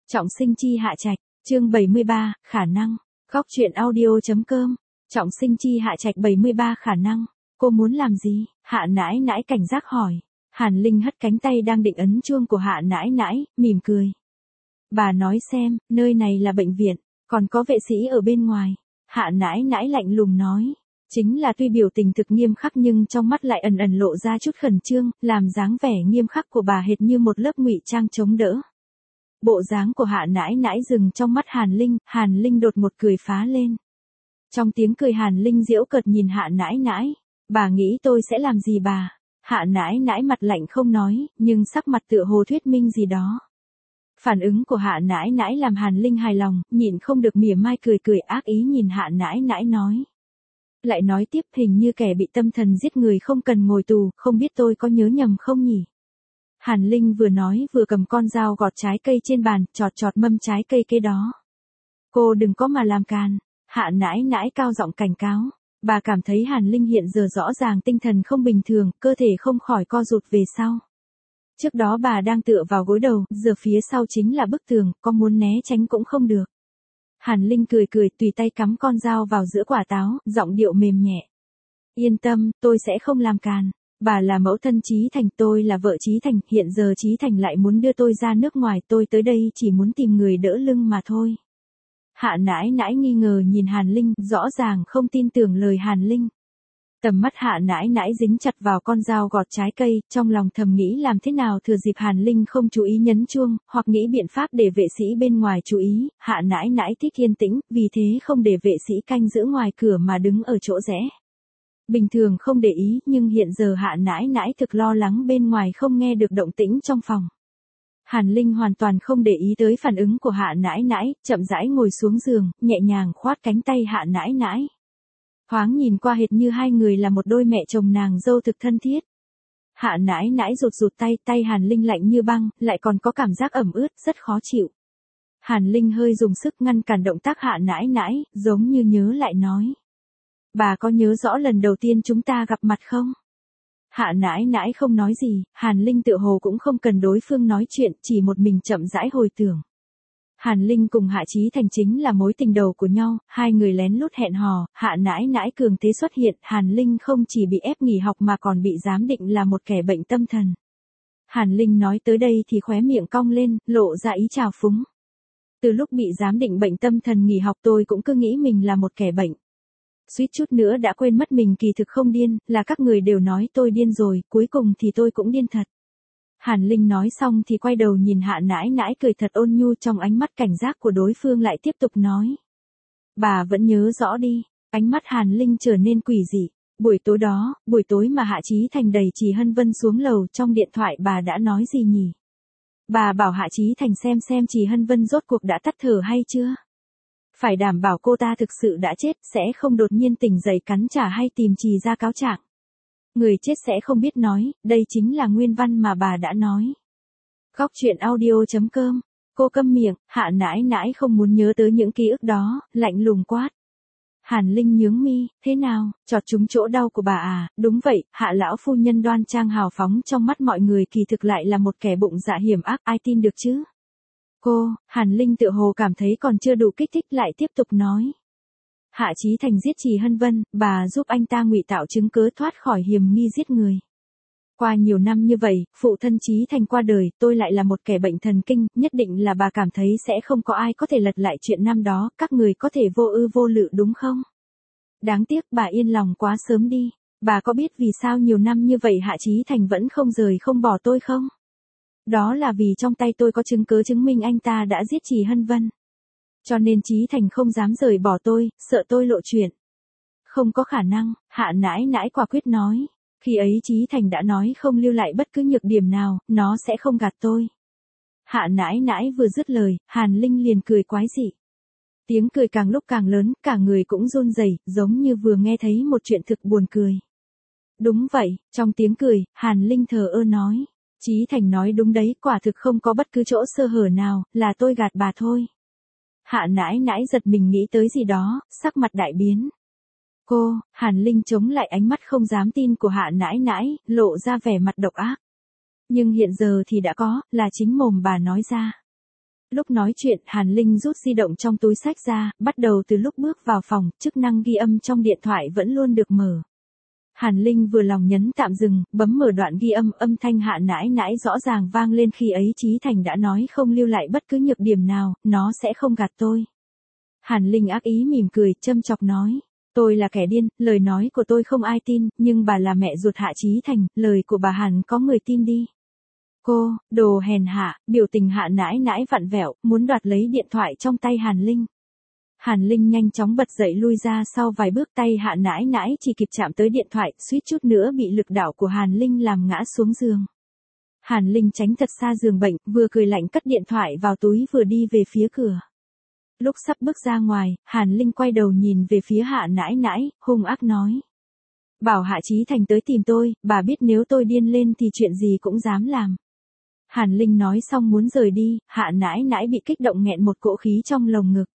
Trọng sinh chi hạ trạch, chương 73, khả năng. Góc truyện audio.com. Trọng sinh chi hạ trạch 73 khả năng. Cô muốn làm gì? Hạ nãi nãi cảnh giác hỏi. Hàn Linh hất cánh tay đang định ấn chuông của hạ nãi nãi, mỉm cười. Bà nói xem, nơi này là bệnh viện, còn có vệ sĩ ở bên ngoài. Hạ nãi nãi lạnh lùng nói. Chính là tuy biểu tình thực nghiêm khắc nhưng trong mắt lại ẩn ẩn lộ ra chút khẩn trương, làm dáng vẻ nghiêm khắc của bà hệt như một lớp ngụy trang chống đỡ. Bộ dáng của hạ nãi nãi dừng trong mắt Hàn Linh đột một cười phá lên. Trong tiếng cười Hàn Linh giễu cợt nhìn hạ nãi nãi. Bà nghĩ tôi sẽ làm gì bà? Hạ nãi nãi mặt lạnh không nói, nhưng sắc mặt tựa hồ thuyết minh gì đó. Phản ứng của hạ nãi nãi làm Hàn Linh hài lòng, nhịn không được mỉa mai cười ác ý nhìn hạ nãi nãi nói. Lại nói tiếp hình như kẻ bị tâm thần giết người không cần ngồi tù, không biết tôi có nhớ nhầm không nhỉ? Hàn Linh vừa nói vừa cầm con dao gọt trái cây trên bàn, chọt mâm trái cây kế đó. Cô đừng có mà làm càn. Hạ nãi nãi cao giọng cảnh cáo. Bà cảm thấy Hàn Linh hiện giờ rõ ràng tinh thần không bình thường, cơ thể không khỏi co rụt về sau. Trước đó bà đang tựa vào gối đầu, giờ phía sau chính là bức tường, có muốn né tránh cũng không được. Hàn Linh cười tùy tay cắm con dao vào giữa quả táo, giọng điệu mềm nhẹ. Yên tâm, tôi sẽ không làm càn. Bà là mẫu thân Chí Thành, tôi là vợ Chí Thành, hiện giờ Chí Thành lại muốn đưa tôi ra nước ngoài, tôi tới đây chỉ muốn tìm người đỡ lưng mà thôi. Hạ nãi nãi nghi ngờ nhìn Hàn Linh, rõ ràng không tin tưởng lời Hàn Linh. Tầm mắt hạ nãi nãi dính chặt vào con dao gọt trái cây, trong lòng thầm nghĩ làm thế nào thừa dịp Hàn Linh không chú ý nhấn chuông, hoặc nghĩ biện pháp để vệ sĩ bên ngoài chú ý, hạ nãi nãi thích yên tĩnh, vì thế không để vệ sĩ canh giữ ngoài cửa mà đứng ở chỗ rẽ. Bình thường không để ý, nhưng hiện giờ hạ nãi nãi thực lo lắng bên ngoài không nghe được động tĩnh trong phòng. Hàn Linh hoàn toàn không để ý tới phản ứng của hạ nãi nãi, chậm rãi ngồi xuống giường, nhẹ nhàng khoát cánh tay hạ nãi nãi. Thoáng nhìn qua hệt như hai người là một đôi mẹ chồng nàng dâu thực thân thiết. Hạ nãi nãi rụt tay Hàn Linh lạnh như băng, lại còn có cảm giác ẩm ướt, rất khó chịu. Hàn Linh hơi dùng sức ngăn cản động tác hạ nãi nãi, giống như nhớ lại nói. Bà có nhớ rõ lần đầu tiên chúng ta gặp mặt không? Hạ nãi nãi không nói gì, Hàn Linh tựa hồ cũng không cần đối phương nói chuyện, chỉ một mình chậm rãi hồi tưởng. Hàn Linh cùng Hạ Chí Thành chính là mối tình đầu của nhau, hai người lén lút hẹn hò, hạ nãi nãi cường thế xuất hiện, Hàn Linh không chỉ bị ép nghỉ học mà còn bị giám định là một kẻ bệnh tâm thần. Hàn Linh nói tới đây thì khóe miệng cong lên, lộ ra ý trào phúng. Từ lúc bị giám định bệnh tâm thần nghỉ học tôi cũng cứ nghĩ mình là một kẻ bệnh. Suýt chút nữa đã quên mất mình kỳ thực không điên, là các người đều nói tôi điên rồi, cuối cùng thì tôi cũng điên thật. Hàn Linh nói xong thì quay đầu nhìn hạ nãi nãi cười thật ôn nhu, trong ánh mắt cảnh giác của đối phương lại tiếp tục nói. Bà vẫn nhớ rõ đi, ánh mắt Hàn Linh trở nên quỷ dị. Buổi tối đó, buổi tối mà Hạ Chí Thành đẩy Trì Hân Vân xuống lầu, trong điện thoại bà đã nói gì nhỉ? Bà bảo Hạ Chí Thành xem Trì Hân Vân rốt cuộc đã tắt thở hay chưa? Phải đảm bảo cô ta thực sự đã chết, sẽ không đột nhiên tỉnh dậy cắn trả hay tìm Trì ra cáo trạng. Người chết sẽ không biết nói, đây chính là nguyên văn mà bà đã nói. Góc truyện audio.com. Cô câm miệng, hạ nãi nãi không muốn nhớ tới những ký ức đó, lạnh lùng quát. Hàn Linh nhướng mi, thế nào, chọt trúng chỗ đau của bà à? Đúng vậy, hạ lão phu nhân đoan trang hào phóng trong mắt mọi người kỳ thực lại là một kẻ bụng dạ hiểm ác, ai tin được chứ? Hàn Linh tựa hồ cảm thấy còn chưa đủ kích thích lại tiếp tục nói. Hạ Chí Thành giết Trì Hân Vân, bà giúp anh ta ngụy tạo chứng cớ thoát khỏi hiểm nghi giết người. Qua nhiều năm như vậy, phụ thân Chí Thành qua đời, tôi lại là một kẻ bệnh thần kinh, nhất định là bà cảm thấy sẽ không có ai có thể lật lại chuyện năm đó, các người có thể vô ư vô lự đúng không? Đáng tiếc bà yên lòng quá sớm đi, bà có biết vì sao nhiều năm như vậy Hạ Chí Thành vẫn không rời không bỏ tôi không? Đó là vì trong tay tôi có chứng cứ chứng minh anh ta đã giết Trì Hân Vân. Cho nên Chí Thành không dám rời bỏ tôi, sợ tôi lộ chuyện. Không có khả năng, hạ nãi nãi quả quyết nói. Khi ấy Chí Thành đã nói không lưu lại bất cứ nhược điểm nào, nó sẽ không gạt tôi. Hạ nãi nãi vừa dứt lời, Hàn Linh liền cười quái dị. Tiếng cười càng lúc càng lớn, cả người cũng run rẩy, giống như vừa nghe thấy một chuyện thực buồn cười. Đúng vậy, trong tiếng cười, Hàn Linh thờ ơ nói. Chí Thành nói đúng đấy, quả thực không có bất cứ chỗ sơ hở nào, là tôi gạt bà thôi. Hạ nãi nãi giật mình nghĩ tới gì đó, sắc mặt đại biến. Hàn Linh chống lại ánh mắt không dám tin của hạ nãi nãi, lộ ra vẻ mặt độc ác. Nhưng hiện giờ thì đã có, là chính mồm bà nói ra. Lúc nói chuyện, Hàn Linh rút di động trong túi xách ra, bắt đầu từ lúc bước vào phòng, chức năng ghi âm trong điện thoại vẫn luôn được mở. Hàn Linh vừa lòng nhấn tạm dừng, bấm mở đoạn ghi âm, âm thanh Hạ Nãi Nãi rõ ràng vang lên, khi ấy Chí Thành đã nói không lưu lại bất cứ nhược điểm nào, nó sẽ không gạt tôi. Hàn Linh ác ý mỉm cười, châm chọc nói. Tôi là kẻ điên, lời nói của tôi không ai tin, nhưng bà là mẹ ruột Hạ Chí Thành, lời của bà hẳn có người tin đi. Cô, đồ hèn hạ, biểu tình Hạ Nãi Nãi vặn vẹo, muốn đoạt lấy điện thoại trong tay Hàn Linh. Hàn Linh nhanh chóng bật dậy lui ra sau vài bước, tay Hạ Nãi Nãi chỉ kịp chạm tới điện thoại, suýt chút nữa bị lực đảo của Hàn Linh làm ngã xuống giường. Hàn Linh tránh thật xa giường bệnh, vừa cười lạnh cất điện thoại vào túi vừa đi về phía cửa. Lúc sắp bước ra ngoài, Hàn Linh quay đầu nhìn về phía Hạ Nãi Nãi, hung ác nói. Bảo Hạ Chí Thành tới tìm tôi, bà biết nếu tôi điên lên thì chuyện gì cũng dám làm. Hàn Linh nói xong muốn rời đi, Hạ Nãi Nãi bị kích động nghẹn một cỗ khí trong lồng ngực.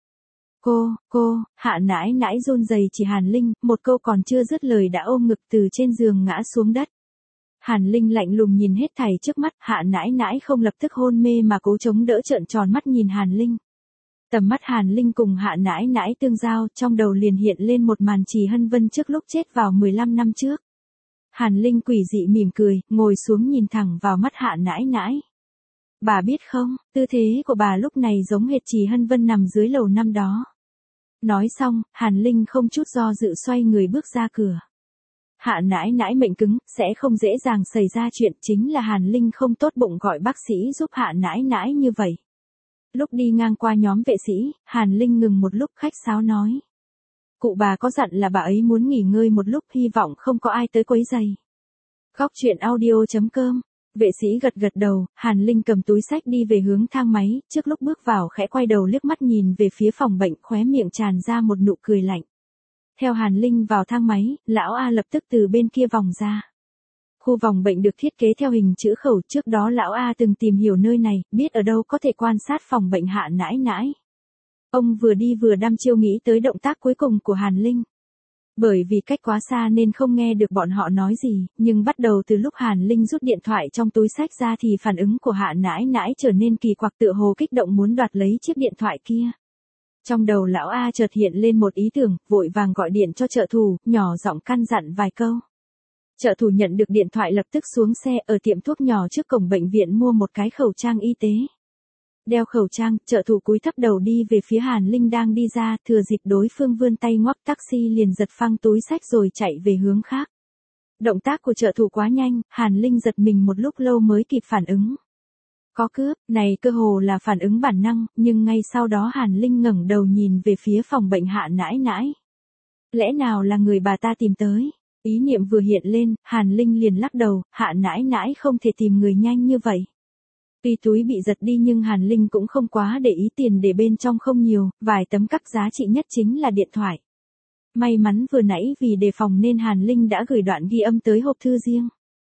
Cô, Hạ Nãi Nãi run rẩy chỉ Hàn Linh, một câu còn chưa dứt lời đã ôm ngực từ trên giường ngã xuống đất. Hàn Linh lạnh lùng nhìn hết thảy trước mắt, Hạ Nãi Nãi không lập tức hôn mê mà cố chống đỡ, trợn tròn mắt nhìn Hàn Linh. Tầm mắt Hàn Linh cùng Hạ Nãi Nãi tương giao, trong đầu liền hiện lên một màn Trì Hân Vân trước lúc chết vào 15 năm trước. Hàn Linh quỷ dị mỉm cười, ngồi xuống nhìn thẳng vào mắt Hạ Nãi Nãi. Bà biết không, tư thế của bà lúc này giống hệt Trì Hân Vân nằm dưới lầu năm đó. Nói xong, Hàn Linh không chút do dự xoay người bước ra cửa. Hạ Nãi Nãi mệnh cứng, sẽ không dễ dàng xảy ra chuyện, chính là Hàn Linh không tốt bụng gọi bác sĩ giúp Hạ Nãi Nãi như vậy. Lúc đi ngang qua nhóm vệ sĩ, Hàn Linh ngừng một lúc, khách sáo nói. Cụ bà có dặn là bà ấy muốn nghỉ ngơi một lúc, hy vọng không có ai tới quấy rầy. Góc truyện audio.com. Vệ sĩ gật gật đầu, Hàn Linh cầm túi xách đi về hướng thang máy, trước lúc bước vào khẽ quay đầu liếc mắt nhìn về phía phòng bệnh, khóe miệng tràn ra một nụ cười lạnh. Theo Hàn Linh vào thang máy, lão A lập tức từ bên kia vòng ra. Khu vòng bệnh được thiết kế theo hình chữ khẩu, trước đó lão A từng tìm hiểu nơi này, biết ở đâu có thể quan sát phòng bệnh Hạ Nãi Nãi. Ông vừa đi vừa đăm chiêu nghĩ tới động tác cuối cùng của Hàn Linh. Bởi vì cách quá xa nên không nghe được bọn họ nói gì, nhưng bắt đầu từ lúc Hàn Linh rút điện thoại trong túi xách ra thì phản ứng của Hạ Nãi Nãi trở nên kỳ quặc, tựa hồ kích động muốn đoạt lấy chiếc điện thoại kia. Trong đầu lão A chợt hiện lên một ý tưởng, vội vàng gọi điện cho trợ thủ, nhỏ giọng căn dặn vài câu. Trợ thủ nhận được điện thoại lập tức xuống xe, ở tiệm thuốc nhỏ trước cổng bệnh viện mua một cái khẩu trang y tế. Đeo khẩu trang, trợ thủ cúi thấp đầu đi về phía Hàn Linh đang đi ra, thừa dịp đối phương vươn tay ngoắc taxi liền giật phăng túi xách rồi chạy về hướng khác. Động tác của trợ thủ quá nhanh, Hàn Linh giật mình một lúc lâu mới kịp phản ứng. Có cướp, này cơ hồ là phản ứng bản năng, nhưng ngay sau đó Hàn Linh ngẩng đầu nhìn về phía phòng bệnh Hạ Nãi Nãi. Lẽ nào là người bà ta tìm tới? Ý niệm vừa hiện lên, Hàn Linh liền lắc đầu, Hạ Nãi Nãi không thể tìm người nhanh như vậy. Tuy túi bị giật đi nhưng Hàn Linh cũng không quá để ý, tiền để bên trong không nhiều, vài tấm cắc giá trị nhất chính là điện thoại. May mắn vừa nãy vì đề phòng nên Hàn Linh đã gửi đoạn ghi âm tới hộp thư riêng.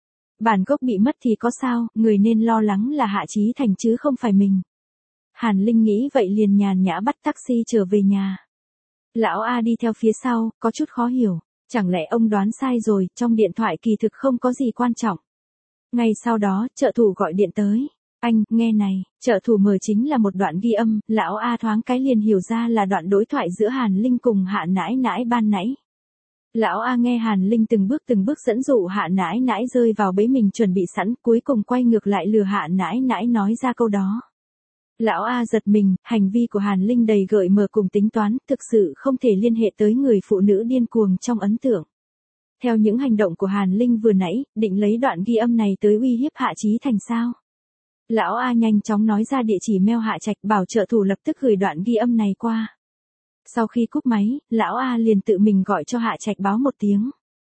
Bản gốc bị mất thì có sao, người nên lo lắng là Hạ Chí Thành chứ không phải mình. Hàn Linh nghĩ vậy liền nhàn nhã bắt taxi trở về nhà. Lão A đi theo phía sau, có chút khó hiểu, chẳng lẽ ông đoán sai rồi, trong điện thoại kỳ thực không có gì quan trọng. Ngay sau đó, trợ thủ gọi điện tới. Anh, nghe này, trợ thủ mở chính là một đoạn ghi âm, lão A thoáng cái liền hiểu ra là đoạn đối thoại giữa Hàn Linh cùng Hạ Nãi Nãi ban nãy. Lão A nghe Hàn Linh từng bước dẫn dụ Hạ Nãi Nãi rơi vào bẫy mình chuẩn bị sẵn, cuối cùng quay ngược lại lừa Hạ Nãi Nãi nói ra câu đó. Lão A giật mình, hành vi của Hàn Linh đầy gợi mở cùng tính toán, thực sự không thể liên hệ tới người phụ nữ điên cuồng trong ấn tượng. Theo những hành động của Hàn Linh vừa nãy, định lấy đoạn ghi âm này tới uy hiếp Hạ Chí Thành sao? Lão A nhanh chóng nói ra địa chỉ mail Hạ Trạch, bảo trợ thủ lập tức gửi đoạn ghi âm này qua. Sau khi cúp máy, lão A liền tự mình gọi cho Hạ Trạch báo một tiếng.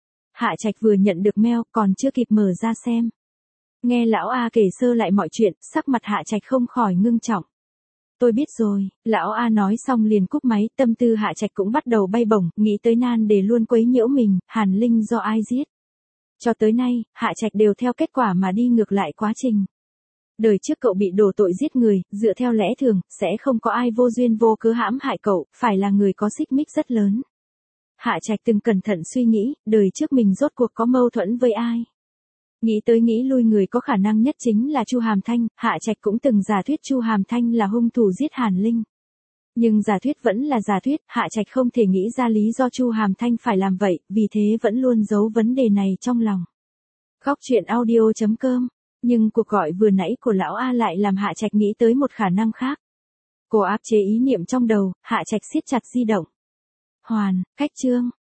Hạ Trạch vừa nhận được mail, còn chưa kịp mở ra xem. Nghe lão A kể sơ lại mọi chuyện, sắc mặt Hạ Trạch không khỏi ngưng trọng. Tôi biết rồi, lão A nói xong liền cúp máy, tâm tư Hạ Trạch cũng bắt đầu bay bổng, nghĩ tới nan đề luôn quấy nhiễu mình, Hàn Linh do ai giết. Cho tới nay, Hạ Trạch đều theo kết quả mà đi ngược lại quá trình. Đời trước cậu bị đổ tội giết người, dựa theo lẽ thường, sẽ không có ai vô duyên vô cớ hãm hại cậu, phải là người có xích mích rất lớn. Hạ Trạch từng cẩn thận suy nghĩ, đời trước mình rốt cuộc có mâu thuẫn với ai. Nghĩ tới nghĩ lui người có khả năng nhất chính là Chu Hàm Thanh, Hạ Trạch cũng từng giả thuyết Chu Hàm Thanh là hung thủ giết Hàn Linh. Nhưng giả thuyết vẫn là giả thuyết, Hạ Trạch không thể nghĩ ra lý do Chu Hàm Thanh phải làm vậy, vì thế vẫn luôn giấu vấn đề này trong lòng. Góc truyện audio.com. Nhưng cuộc gọi vừa nãy của lão A lại làm Hạ Trạch nghĩ tới một khả năng khác. Cô áp chế ý niệm trong đầu, Hạ Trạch siết chặt di động. Hoàn, cách chương.